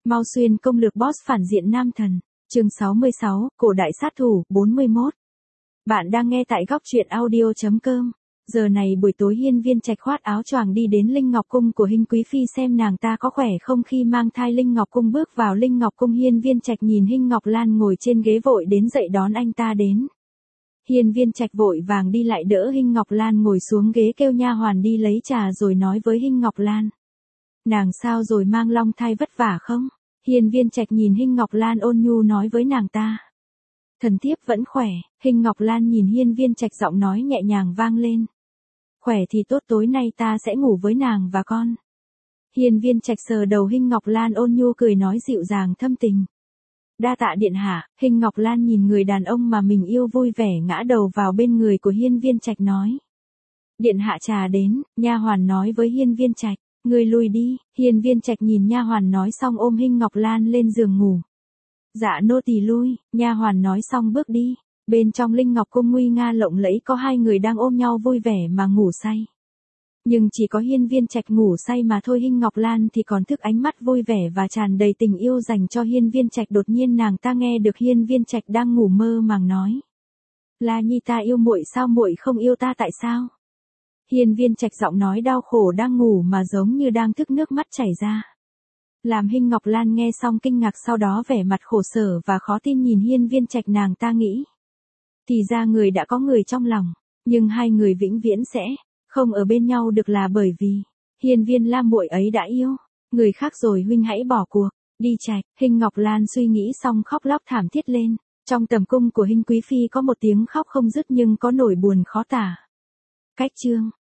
Mao Xuyên công lược boss phản diện nam thần. Chương 66, cổ đại sát thủ, 41. Bạn đang nghe tại góc truyện audio.com. Giờ này buổi tối Hiên Viên Trạch khoác áo choàng đi đến Linh Ngọc Cung của Hinh Quý Phi xem nàng ta có khỏe không. Khi mang thai Linh Ngọc Cung bước vào Linh Ngọc Cung, Hiên Viên Trạch nhìn Hinh Ngọc Lan ngồi trên ghế vội đến dậy đón anh ta đến. Hiên Viên Trạch vội vàng đi lại đỡ Hinh Ngọc Lan ngồi xuống ghế, kêu nha hoàn đi lấy trà rồi nói với Hinh Ngọc Lan. Nàng sao rồi, mang long thai vất vả không? Hiên Viên Trạch nhìn Hinh Ngọc Lan ôn nhu nói với nàng ta. Thần thiếp vẫn khỏe. Hinh Ngọc Lan nhìn Hiên Viên Trạch, giọng nói nhẹ nhàng vang lên. Khỏe thì tốt, tối nay ta sẽ ngủ với nàng và con. Hiên Viên Trạch sờ đầu Hinh Ngọc Lan ôn nhu cười nói dịu dàng thâm tình. Đa tạ điện hạ. Hinh Ngọc Lan nhìn người đàn ông mà mình yêu vui vẻ ngã đầu vào bên người của Hiên Viên Trạch nói. Điện hạ trà đến. Nha hoàn nói với Hiên Viên Trạch. Ngươi lui đi. Hiên Viên Trạch nhìn nha hoàn nói xong ôm Hinh Ngọc Lan lên giường ngủ. Dạ nô tỳ lui. Nha hoàn nói xong bước đi. Bên trong Linh Ngọc Cung nguy nga lộng lẫy có hai người đang ôm nhau vui vẻ mà ngủ say. Nhưng chỉ có Hiên Viên Trạch ngủ say mà thôi, Hinh Ngọc Lan thì còn thức ánh mắt vui vẻ và tràn đầy tình yêu dành cho Hiên Viên Trạch. Đột nhiên nàng ta nghe được Hiên Viên Trạch đang ngủ mơ màng nói. La Nhi, ta yêu muội sao muội không yêu ta, tại sao? Hiên Viên Trạch giọng nói đau khổ đang ngủ mà giống như đang thức, nước mắt chảy ra. Làm Hinh Ngọc Lan nghe xong kinh ngạc, sau đó vẻ mặt khổ sở và khó tin nhìn Hiên Viên Trạch. Nàng ta nghĩ. Thì ra người đã có người trong lòng, nhưng hai người vĩnh viễn sẽ không ở bên nhau được là bởi vì Hiên Viên La muội ấy đã yêu người khác rồi, huynh hãy bỏ cuộc, đi Trạch. Hinh Ngọc Lan suy nghĩ xong khóc lóc thảm thiết lên. Trong tầm cung của Hinh Quý Phi có một tiếng khóc không dứt nhưng có nỗi buồn khó tả. Cách chương